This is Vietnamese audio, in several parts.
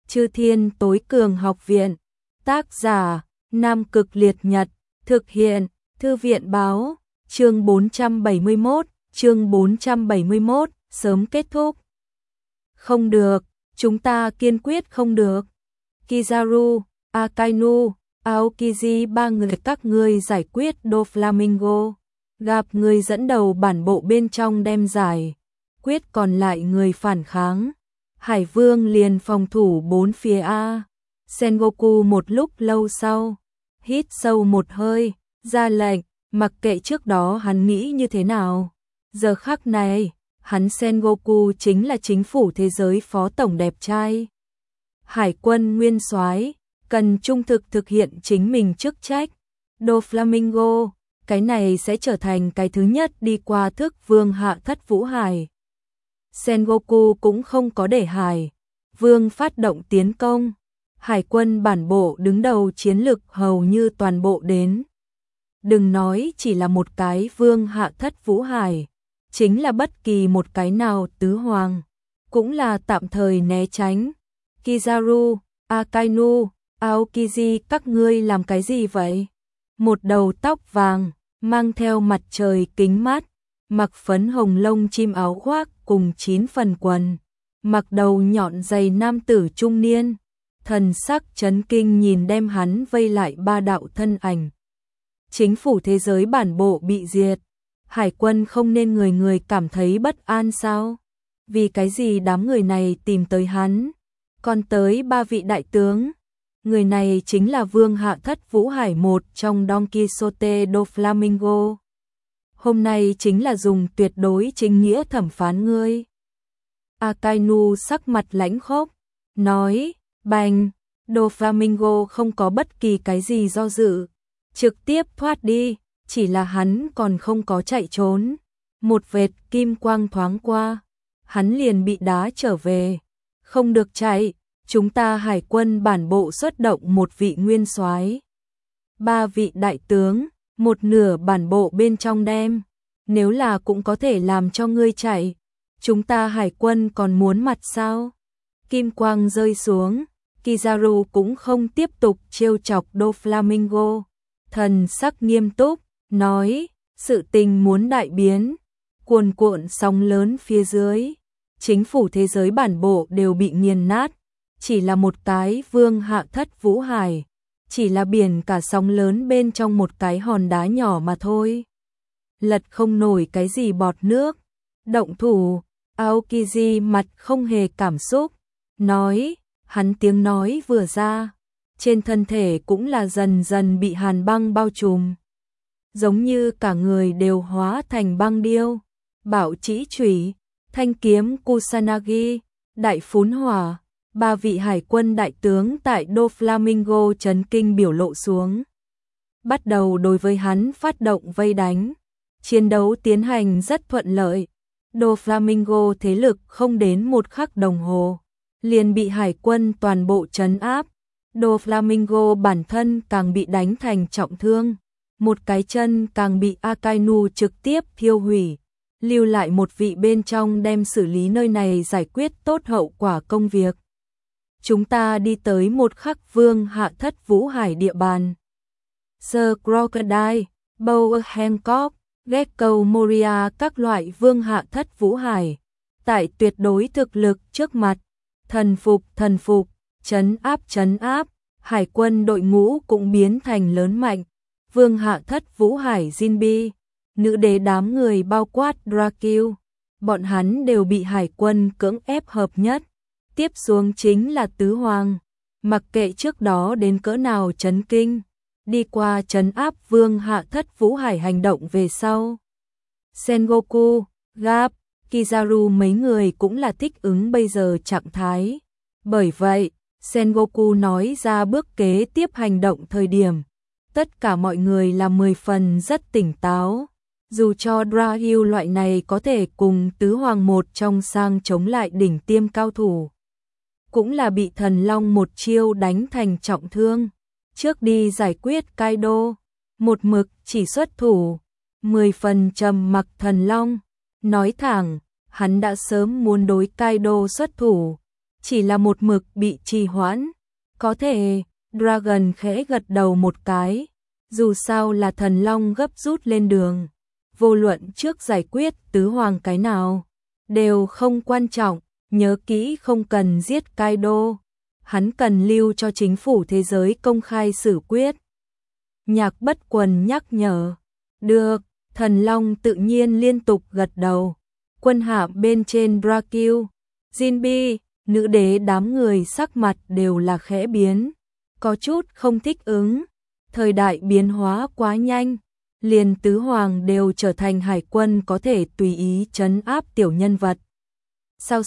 Chư Thiên Tối Cường Học Viện. Tác giả: Nam Cực Liệt Nhật. Thực hiện: Thư viện báo. Chương 471, sớm kết thúc. Không được, chúng ta kiên quyết không được. Kizaru, Akainu, Aokiji, ba người các ngươi giải quyết Doflamingo. Gặp người dẫn đầu bản bộ bên trong đem giải quyết còn lại người phản kháng. Hải Vương liền phòng thủ bốn phía A. Sengoku một lúc lâu sau, hít sâu một hơi, ra lệnh, mặc kệ trước đó hắn nghĩ như thế nào. Giờ khắc này, hắn Sengoku chính là chính phủ thế giới phó tổng đẹp trai. Hải quân nguyên soái cần trung thực thực hiện chính mình chức trách. Doflamingo, cái này sẽ trở thành cái thứ nhất đi qua thức vương hạ thất vũ hải. Sengoku cũng không có để Hải Vương phát động tiến công. Hải quân bản bộ đứng đầu chiến lực hầu như toàn bộ đến. Đừng nói chỉ là một cái vương hạ thất vũ hải, chính là bất kỳ một cái nào tứ hoàng, cũng là tạm thời né tránh. Kizaru, Akainu, Aokiji, các ngươi làm cái gì vậy? Một đầu tóc vàng, mang theo mặt trời kính mát, mặc phấn hồng lông chim áo khoác cùng 9 phần quần, mặc đầu nhọn dày nam tử trung niên, thần sắc chấn kinh nhìn đem hắn vây lại ba đạo thân ảnh. Chính phủ thế giới bản bộ bị diệt, hải quân không nên người người cảm thấy bất an sao? Vì cái gì đám người này tìm tới hắn? Còn tới ba vị đại tướng. Người này chính là Vương Hạ Thất Vũ Hải, một trong Don Quixote Doflamingo. Hôm nay chính là dùng tuyệt đối chính nghĩa thẩm phán ngươi. Akainu sắc mặt lãnh khốc, nói, bành, Doflamingo không có bất kỳ cái gì do dự, trực tiếp thoát đi, chỉ là hắn còn không có chạy trốn. Một vệt kim quang thoáng qua, hắn liền bị đá trở về. Không được chạy, chúng ta hải quân bản bộ xuất động một vị nguyên soái, ba vị đại tướng, một nửa bản bộ bên trong đem. Nếu là cũng có thể làm cho ngươi chạy, chúng ta hải quân còn muốn mặt sao? Kim quang rơi xuống, Kizaru cũng không tiếp tục trêu chọc Doflamingo. Thần sắc nghiêm túc, nói, sự tình muốn đại biến. Cuồn cuộn sóng lớn phía dưới, chính phủ thế giới bản bộ đều bị nghiền nát. Chỉ là một cái vương hạ thất vũ hải, chỉ là biển cả sóng lớn bên trong một cái hòn đá nhỏ mà thôi. Lật không nổi cái gì bọt nước. Động thủ, Aokiji mặt không hề cảm xúc, nói, hắn tiếng nói vừa ra, trên thân thể cũng là dần dần bị hàn băng bao trùm. Giống như cả người đều hóa thành băng điêu. Bảo chỉ chủy, thanh kiếm Kusanagi, đại phún hỏa, ba vị hải quân đại tướng tại Doflamingo chấn kinh biểu lộ xuống. Bắt đầu đối với hắn phát động vây đánh. Chiến đấu tiến hành rất thuận lợi. Doflamingo thế lực không đến một khắc đồng hồ liền bị hải quân toàn bộ trấn áp. Doflamingo bản thân càng bị đánh thành trọng thương, một cái chân càng bị Akainu trực tiếp thiêu hủy, lưu lại một vị bên trong đem xử lý nơi này giải quyết tốt hậu quả công việc. Chúng ta đi tới một khắc vương hạ thất vũ hải địa bàn. The Crocodile, Boa Hancock, Gekko Moria, các loại vương hạ thất vũ hải, tại tuyệt đối thực lực trước mặt, thần phục, trấn áp, hải quân đội ngũ cũng biến thành lớn mạnh. Vương hạ thất vũ hải Jinbi, nữ đế đám người bao quát Dracul, bọn hắn đều bị hải quân cưỡng ép hợp nhất. Tiếp xuống chính là tứ hoàng, mặc kệ trước đó đến cỡ nào chấn kinh, đi qua trấn áp vương hạ thất vũ hải hành động về sau. Sengoku, Gap, Kizaru mấy người cũng là thích ứng bây giờ trạng thái. Bởi vậy, Sengoku nói ra bước kế tiếp hành động thời điểm, tất cả mọi người là 10 phần rất tỉnh táo. Dù cho Dracul loại này có thể cùng tứ hoàng một trong sang chống lại đỉnh tiêm cao thủ, cũng là bị thần long một chiêu đánh thành trọng thương. Trước đi giải quyết Kaido, một mực chỉ xuất thủ, 10 phần trầm mặc thần long. Nói thẳng, hắn đã sớm muốn đối Kaido xuất thủ, chỉ là một mực bị trì hoãn. Có thể, Dragon khẽ gật đầu một cái, dù sao là thần long gấp rút lên đường. Vô luận trước giải quyết tứ hoàng cái nào, đều không quan trọng, nhớ kỹ không cần giết Kaido. Hắn cần lưu cho chính phủ thế giới công khai xử quyết. Nhạc Bất Quần nhắc nhở. Được, thần long tự nhiên liên tục gật đầu. Quân hạm bên trên Dracula, Jinbe, nữ đế đám người sắc mặt đều là khẽ biến. Có chút không thích ứng. Thời đại biến hóa quá nhanh. Liền tứ hoàng đều trở thành hải quân có thể tùy ý trấn áp tiểu nhân vật. Sao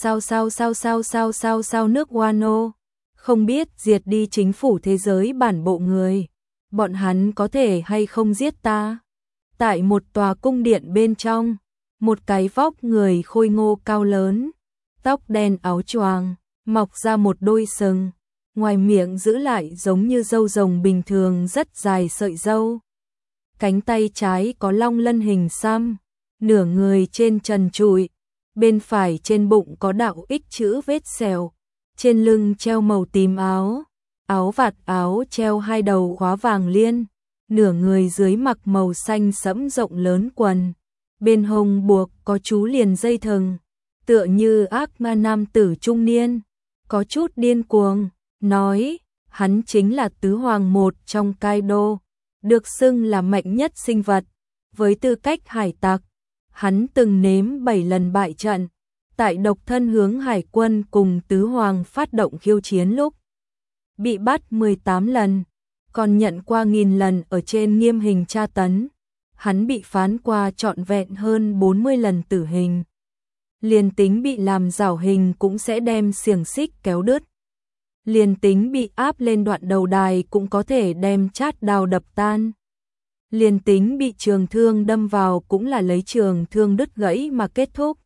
nước Wano, không biết diệt đi chính phủ thế giới bản bộ người, bọn hắn có thể hay không giết ta. Tại một tòa cung điện bên trong, một cái vóc người khôi ngô cao lớn, tóc đen áo choàng, mọc ra một đôi sừng, ngoài miệng giữ lại giống như râu rồng bình thường rất dài sợi râu. Cánh tay trái có long lân hình xăm, nửa người trên trần trụi, bên phải trên bụng có đạo X chữ vết sẹo, trên lưng treo màu tím áo, áo vạt áo treo hai đầu khóa vàng liên, nửa người dưới mặc màu xanh sẫm rộng lớn quần, bên hông buộc có chú liền dây thừng, tựa như ác ma nam tử trung niên, có chút điên cuồng, nói, hắn chính là tứ hoàng một trong Kaido, được xưng là mạnh nhất sinh vật, với tư cách hải tặc. Hắn từng nếm 7 lần bại trận, tại độc thân hướng hải quân cùng tứ hoàng phát động khiêu chiến lúc. Bị bắt 18 lần, còn nhận qua 1000 lần ở trên nghiêm hình tra tấn. Hắn bị phán qua trọn vẹn hơn 40 lần tử hình. Liền tính bị làm giảo hình cũng sẽ đem xiềng xích kéo đứt. Liền tính bị áp lên đoạn đầu đài cũng có thể đem chát đao đập tan. Liền tính bị trường thương đâm vào cũng là lấy trường thương đứt gãy mà kết thúc.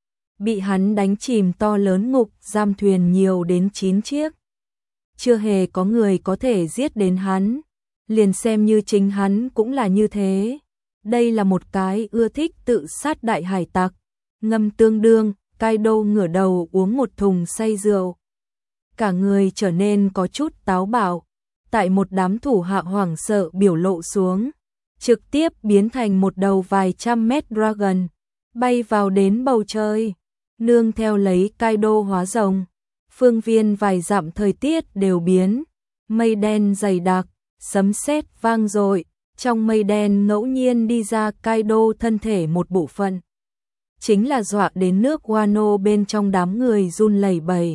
Bị hắn đánh chìm to lớn ngục giam thuyền nhiều đến 9 chiếc. Chưa hề có người có thể giết đến hắn. Liền xem như chính hắn cũng là như thế. Đây là một cái ưa thích tự sát đại hải tặc. Ngâm tương đương, Kaido ngửa đầu uống một thùng say rượu. Cả người trở nên có chút táo bạo. Tại một đám thủ hạ hoảng sợ biểu lộ xuống. Trực tiếp biến thành một đầu vài trăm mét dragon, bay vào đến bầu trời, nương theo lấy Kaido hóa rồng. Phương viên vài dặm thời tiết đều biến, mây đen dày đặc, sấm sét vang dội, trong mây đen ngẫu nhiên đi ra Kaido thân thể một bộ phận. Chính là dọa đến nước Wano bên trong đám người run lẩy bẩy.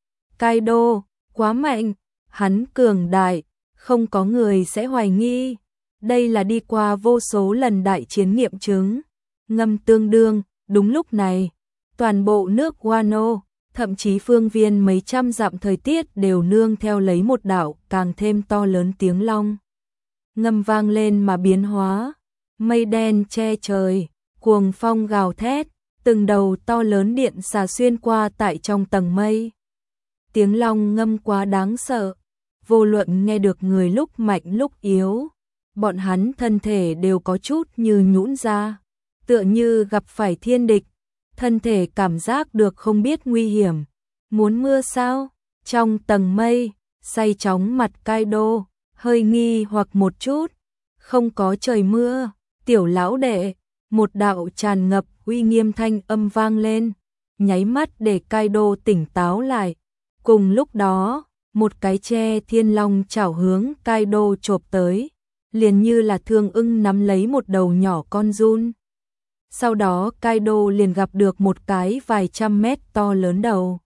Kaido, quá mạnh, hắn cường đại, không có người sẽ hoài nghi. Đây là đi qua vô số lần đại chiến nghiệm chứng. Ngâm tương đương, đúng lúc này, toàn bộ nước Wano, thậm chí phương viên mấy trăm dặm thời tiết đều nương theo lấy một đạo càng thêm to lớn tiếng long. Ngâm vang lên mà biến hóa, mây đen che trời, cuồng phong gào thét, từng đầu to lớn điện xà xuyên qua tại trong tầng mây. Tiếng long ngâm quá đáng sợ, vô luận nghe được người lúc mạnh lúc yếu. Bọn hắn thân thể đều có chút như nhũn ra, tựa như gặp phải thiên địch, thân thể cảm giác được không biết nguy hiểm. Muốn mưa sao? Trong tầng mây, say chóng mặt Kaido, hơi nghi hoặc một chút, không có trời mưa, tiểu lão đệ, một đạo tràn ngập uy nghiêm thanh âm vang lên, nháy mắt để Kaido tỉnh táo lại. Cùng lúc đó, một cái tre thiên long chảo hướng Kaido chộp tới. Liền như là thương ưng nắm lấy một đầu nhỏ con giun. Sau đó Kaido liền gặp được một cái vài trăm mét to lớn đầu.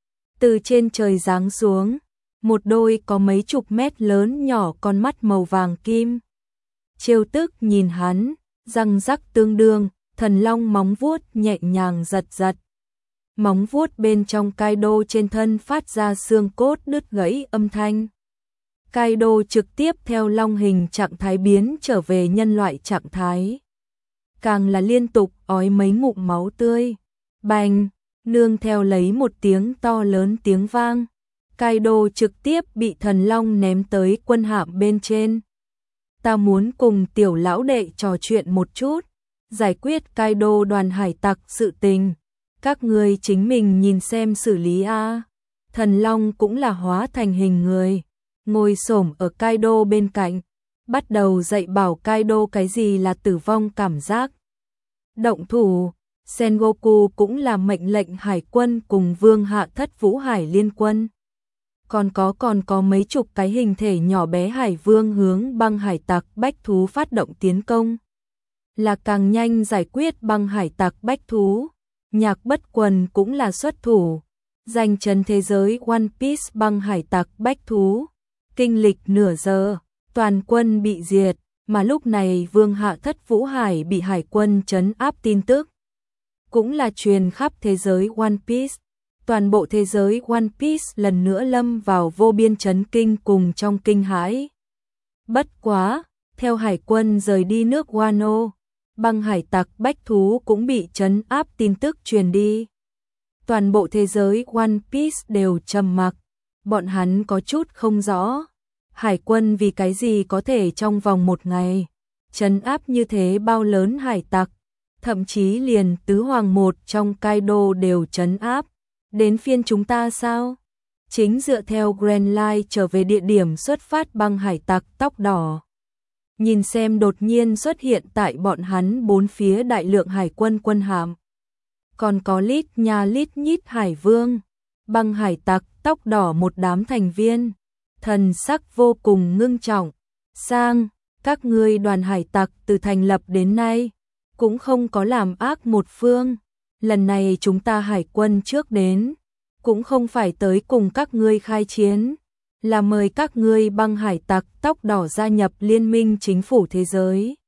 Từ trên trời giáng xuống, một đôi có mấy chục mét lớn nhỏ con mắt màu vàng kim. Trêu tức nhìn hắn, răng rắc tương đương, thần long móng vuốt nhẹ nhàng giật giật. Móng vuốt bên trong Kaido trên thân phát ra xương cốt đứt gãy âm thanh. Kaido trực tiếp theo long hình trạng thái biến trở về nhân loại trạng thái. Càng là liên tục ói mấy ngụm máu tươi. Bành, nương theo lấy một tiếng to lớn tiếng vang. Kaido trực tiếp bị thần long ném tới quân hạm bên trên. Ta muốn cùng tiểu lão đệ trò chuyện một chút. Giải quyết Kaido đoàn hải tặc sự tình. Các người chính mình nhìn xem xử lý a. Thần Long cũng là hóa thành hình người, ngồi xổm ở Kaido bên cạnh, bắt đầu dạy bảo Kaido cái gì là tử vong cảm giác. Động thủ, Sengoku cũng là mệnh lệnh hải quân cùng Vương Hạ Thất Vũ Hải liên quân. Còn có mấy chục cái hình thể nhỏ bé hải vương hướng băng hải tặc bách thú phát động tiến công. Là càng nhanh giải quyết băng hải tặc bách thú, Nhạc Bất Quần cũng là xuất thủ, giành trấn thế giới One Piece băng hải tặc bách thú. Kinh lịch nửa giờ, toàn quân bị diệt, mà lúc này Vương Hạ Thất Vũ Hải bị hải quân trấn áp tin tức. Cũng là truyền khắp thế giới One Piece. Toàn bộ thế giới One Piece lần nữa lâm vào vô biên chấn kinh cùng trong kinh hãi. Bất quá, theo hải quân rời đi nước Wano, băng hải tặc bách thú cũng bị trấn áp tin tức truyền đi. Toàn bộ thế giới One Piece đều trầm mặc, bọn hắn có chút không rõ. Hải quân vì cái gì có thể trong vòng một ngày trấn áp như thế bao lớn hải tặc, thậm chí liền tứ hoàng một trong Kaido đều trấn áp. Đến phiên chúng ta sao? Chính dựa theo Grand Line trở về địa điểm xuất phát băng hải tặc tóc đỏ. Nhìn xem đột nhiên xuất hiện tại bọn hắn bốn phía đại lượng hải quân quân hạm. Còn có lít nhít hải vương, băng hải tặc tóc đỏ một đám thành viên. Thần sắc vô cùng ngưng trọng. Sang, các ngươi đoàn hải tặc từ thành lập đến nay, cũng không có làm ác một phương. Lần này chúng ta hải quân trước đến, cũng không phải tới cùng các ngươi khai chiến, là mời các ngươi băng hải tặc tóc đỏ gia nhập liên minh chính phủ thế giới.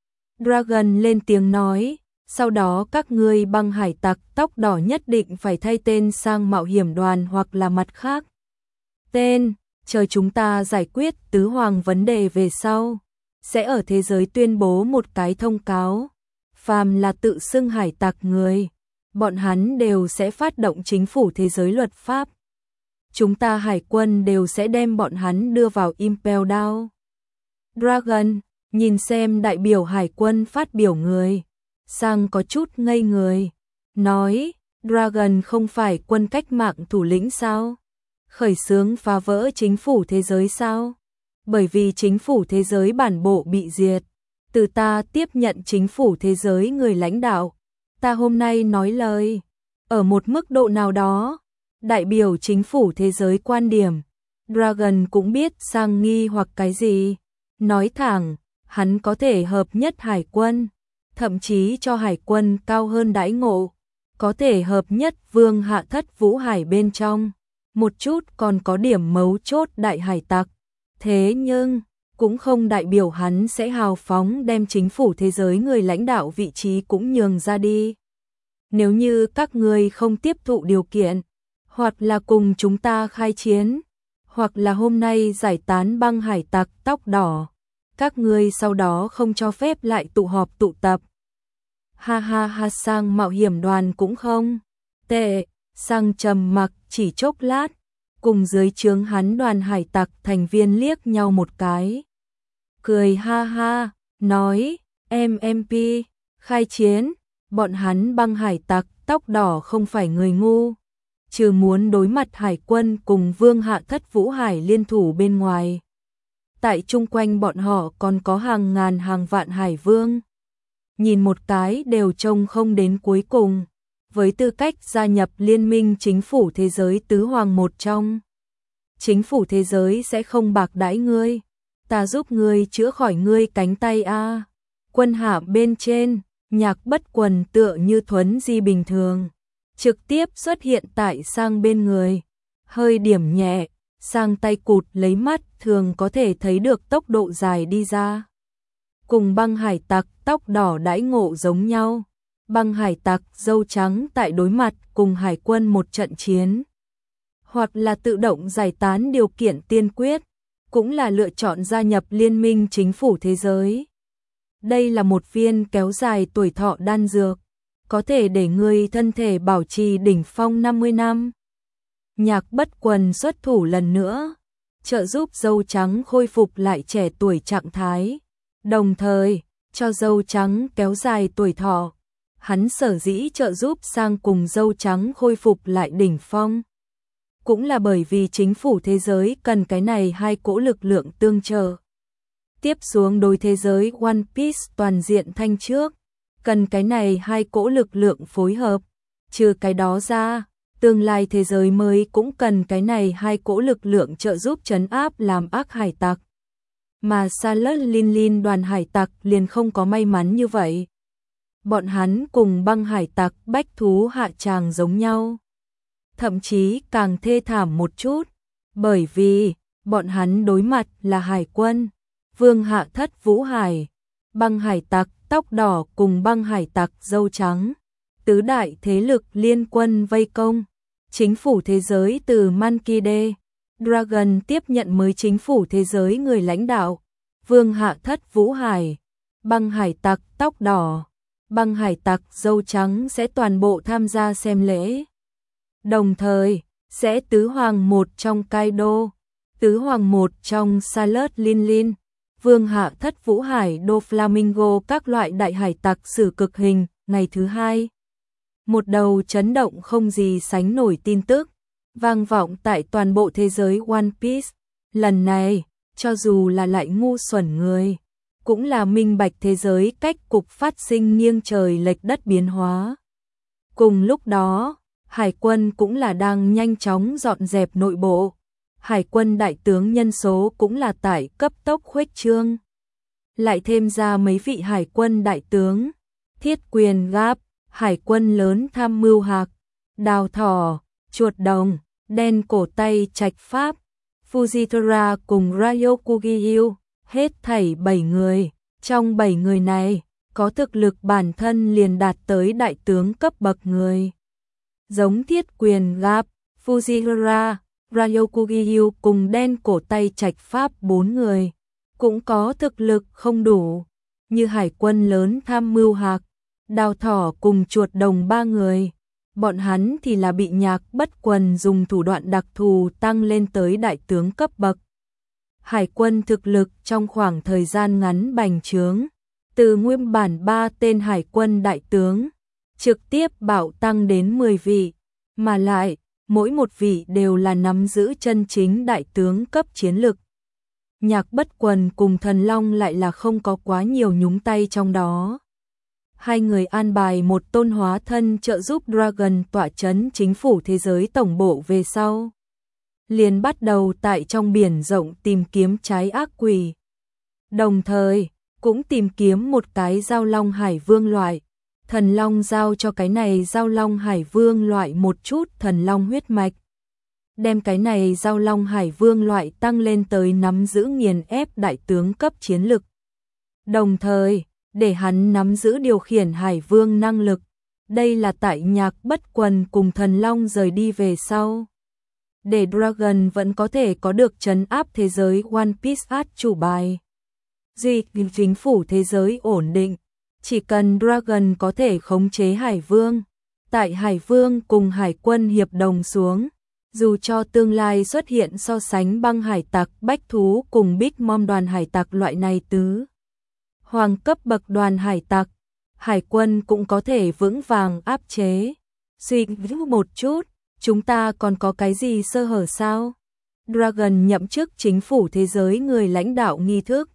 Dragon lên tiếng nói, sau đó các ngươi băng hải tặc tóc đỏ nhất định phải thay tên sang mạo hiểm đoàn hoặc là mặt khác. Tên, chờ chúng ta giải quyết tứ hoàng vấn đề về sau, sẽ ở thế giới tuyên bố một cái thông cáo. Phàm là tự xưng hải tặc người, bọn hắn đều sẽ phát động chính phủ thế giới luật pháp. Chúng ta hải quân đều sẽ đem bọn hắn đưa vào Impel Down. Dragon, nhìn xem đại biểu hải quân phát biểu người, Sang có chút ngây người, nói, Dragon không phải quân cách mạng thủ lĩnh sao? Khởi xướng phá vỡ chính phủ thế giới sao? Bởi vì chính phủ thế giới bản bộ bị diệt, từ ta tiếp nhận chính phủ thế giới người lãnh đạo, ta hôm nay nói lời, ở một mức độ nào đó, đại biểu chính phủ thế giới quan điểm. Dragon cũng biết Sang nghi hoặc cái gì, nói thẳng, hắn có thể hợp nhất hải quân, thậm chí cho hải quân cao hơn đãi ngộ, có thể hợp nhất Vương Hạ Thất Vũ Hải bên trong, một chút còn có điểm mấu chốt đại hải tặc. Thế nhưng, cũng không đại biểu hắn sẽ hào phóng đem chính phủ thế giới người lãnh đạo vị trí cũng nhường ra đi. Nếu như các ngươi không tiếp thụ điều kiện, hoặc là cùng chúng ta khai chiến, hoặc là hôm nay giải tán băng hải tặc tóc đỏ, các ngươi sau đó không cho phép lại tụ họp tụ tập. Ha ha ha, Sang mạo hiểm đoàn cũng không tệ. Sang trầm mặc chỉ chốc lát, cùng dưới trướng hắn đoàn hải tặc thành viên liếc nhau một cái. Cười ha ha, nói, MMP, khai chiến, bọn hắn băng hải tặc tóc đỏ không phải người ngu. Trừ muốn đối mặt hải quân cùng Vương Hạ Thất Vũ Hải liên thủ bên ngoài, tại chung quanh bọn họ còn có hàng ngàn hàng vạn hải vương. Nhìn một cái đều trông không đến cuối cùng. Với tư cách gia nhập liên minh chính phủ thế giới tứ hoàng một trong, chính phủ thế giới sẽ không bạc đãi ngươi, ta giúp ngươi chữa khỏi ngươi cánh tay a. Quân hạm bên trên, Nhạc Bất Quần tựa như thuấn di bình thường, trực tiếp xuất hiện tại Sang bên người, hơi điểm nhẹ, Sang tay cụt lấy mắt thường có thể thấy được tốc độ dài đi ra. Cùng băng hải tặc tóc đỏ đãi ngộ giống nhau. Băng hải tặc dâu trắng tại đối mặt cùng hải quân một trận chiến, hoặc là tự động giải tán điều kiện tiên quyết, cũng là lựa chọn gia nhập liên minh chính phủ thế giới. Đây là một viên kéo dài tuổi thọ đan dược, có thể để người thân thể bảo trì đỉnh phong 50 năm. Nhạc Bất Quần xuất thủ lần nữa, trợ giúp dâu trắng khôi phục lại trẻ tuổi trạng thái, đồng thời cho dâu trắng kéo dài tuổi thọ. Hắn sở dĩ trợ giúp Sang cùng dâu trắng khôi phục lại đỉnh phong. cũng là bởi vì chính phủ thế giới cần cái này hai cỗ lực lượng tương trợ. Tiếp xuống đối thế giới One Piece toàn diện thanh trước, cần cái này hai cỗ lực lượng phối hợp, trừ cái đó ra, tương lai thế giới mới cũng cần cái này hai cỗ lực lượng trợ giúp trấn áp làm ác hải tặc. Mà Sailor Lin đoàn hải tặc liền không có may mắn như vậy. Bọn hắn cùng băng hải tặc bách thú hạ tràng giống nhau. Thậm chí càng thê thảm một chút, bởi vì bọn hắn đối mặt là hải quân, vương hạ thất Vũ Hải, băng hải tặc tóc đỏ cùng băng hải tặc dâu trắng. Tứ đại thế lực liên quân vây công, chính phủ thế giới từ Monkey D. Dragon tiếp nhận mới chính phủ thế giới người lãnh đạo, vương hạ thất Vũ Hải, băng hải tặc tóc đỏ, băng hải tặc dâu trắng sẽ toàn bộ tham gia xem lễ. Đồng thời, sẽ tứ hoàng một trong Kaido, tứ hoàng một trong Sailor Lin, vương hạ thất Vũ Hải Do Flamingo các loại đại hải tặc xử cực hình, ngày thứ hai. Một đầu chấn động không gì sánh nổi tin tức, vang vọng tại toàn bộ thế giới One Piece. Lần này, cho dù là lại ngu xuẩn người, cũng là minh bạch thế giới cách cục phát sinh nghiêng trời lệch đất biến hóa. Cùng lúc đó, Hải quân cũng là đang nhanh chóng dọn dẹp nội bộ. Hải quân đại tướng nhân số cũng là tại cấp tốc khuếch trương. Lại thêm ra mấy vị hải quân đại tướng, Thiết Quyền Gáp, hải quân lớn tham mưu hạc, Đào Thỏ, Chuột Đồng, Đen Cổ Tay Trạch Pháp, Fujitora cùng Ryokugyu, hết thảy 7 người. Trong 7 người này, có thực lực bản thân liền đạt tới đại tướng cấp bậc người. Giống Thiết Quyền Gáp, Fujitora, Ryokugyu cùng Đen Cổ Tay Trạch Pháp 4 người, cũng có thực lực không đủ, như hải quân lớn tham mưu hạc, Đào Thỏ cùng Chuột Đồng 3 người. Bọn hắn thì là bị Nhạc Bất Quần dùng thủ đoạn đặc thù tăng lên tới đại tướng cấp bậc. Hải quân thực lực trong khoảng thời gian ngắn bành trướng, từ nguyên bản 3 tên hải quân đại tướng, trực tiếp bạo tăng đến 10 vị, mà lại, mỗi một vị đều là nắm giữ chân chính đại tướng cấp chiến lực. Nhạc Bất Quần cùng Thần Long lại là không có quá nhiều nhúng tay trong đó. Hai người an bài một tôn hóa thân trợ giúp Dragon tỏa chấn chính phủ thế giới tổng bộ về sau. Liền bắt đầu tại trong biển rộng tìm kiếm trái ác quỷ. Đồng thời, cũng tìm kiếm một cái giao long hải vương loại. Thần Long giao cho cái này giao long hải vương loại một chút thần long huyết mạch. Đem cái này giao long hải vương loại tăng lên tới nắm giữ nghiền ép đại tướng cấp chiến lực. Đồng thời, để hắn nắm giữ điều khiển hải vương năng lực. Đây là tại Nhạc Bất Quần cùng Thần Long rời đi về sau. Để Dragon vẫn có thể có được trấn áp thế giới One Piece át chủ bài. Duy chính phủ thế giới ổn định, chỉ cần Dragon có thể khống chế hải vương. Tại hải vương cùng hải quân hiệp đồng xuống, dù cho tương lai xuất hiện so sánh băng hải tặc bách thú cùng Big Mom đoàn hải tặc loại này tứ hoàng cấp bậc đoàn hải tặc, hải quân cũng có thể vững vàng áp chế. Suy nghĩ một chút, chúng ta còn có cái gì sơ hở sao? Dragon nhậm chức chính phủ thế giới người lãnh đạo nghi thức.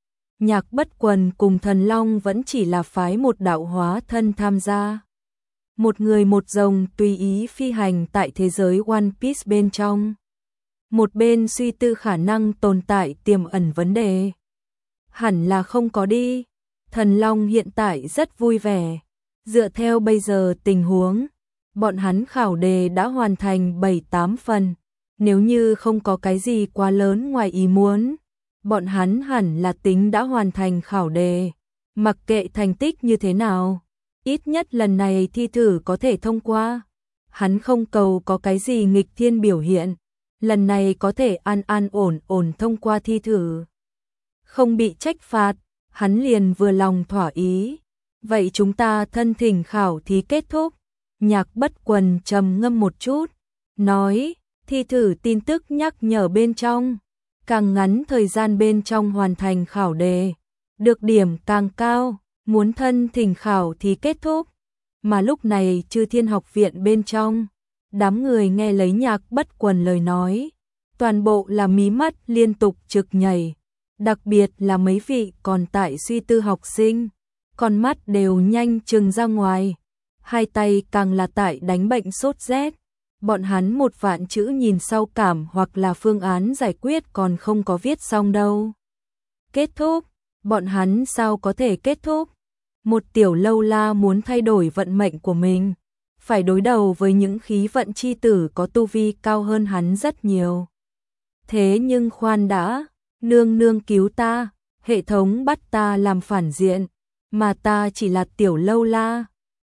Nhạc Bất Quần cùng Thần Long vẫn chỉ là phái một đạo hóa thân tham gia. Một người một rồng tùy ý phi hành tại thế giới One Piece bên trong. Một bên suy tư khả năng tồn tại tiềm ẩn vấn đề. Hẳn là không có đi. Thần Long hiện tại rất vui vẻ. Dựa theo bây giờ tình huống, bọn hắn khảo đề đã hoàn thành 7-8 phần. Nếu như không có cái gì quá lớn ngoài ý muốn, bọn hắn hẳn là tính đã hoàn thành khảo đề. Mặc kệ thành tích như thế nào, ít nhất lần này thi thử có thể thông qua. Hắn không cầu có cái gì nghịch thiên biểu hiện, lần này có thể an ổn thông qua thi thử. Không bị trách phạt, hắn liền vừa lòng thỏa ý. Vậy chúng ta thân thỉnh khảo thí kết thúc. Nhạc Bất Quần trầm ngâm một chút, nói, thi thử tin tức nhắc nhở bên trong. Càng ngắn thời gian bên trong hoàn thành khảo đề, được điểm càng cao, muốn thân thỉnh khảo thí kết thúc. Mà lúc này Chư Thiên học viện bên trong, Đám người nghe lấy Nhạc Bất Quần lời nói, toàn bộ là mí mắt liên tục trực nhảy, đặc biệt là mấy vị còn tại suy tư học sinh, con mắt đều nhanh trừng ra ngoài, hai tay càng là tại đánh bệnh sốt rét. Bọn hắn một vạn chữ nhìn sau cảm hoặc là phương án giải quyết còn không có viết xong đâu. Kết thúc, bọn hắn sao có thể kết thúc? Một tiểu lâu la muốn thay đổi vận mệnh của mình, phải đối đầu với những khí vận chi tử có tu vi cao hơn hắn rất nhiều. Thế nhưng khoan đã, nương nương cứu ta, hệ thống bắt ta làm phản diện, mà ta chỉ là tiểu lâu la,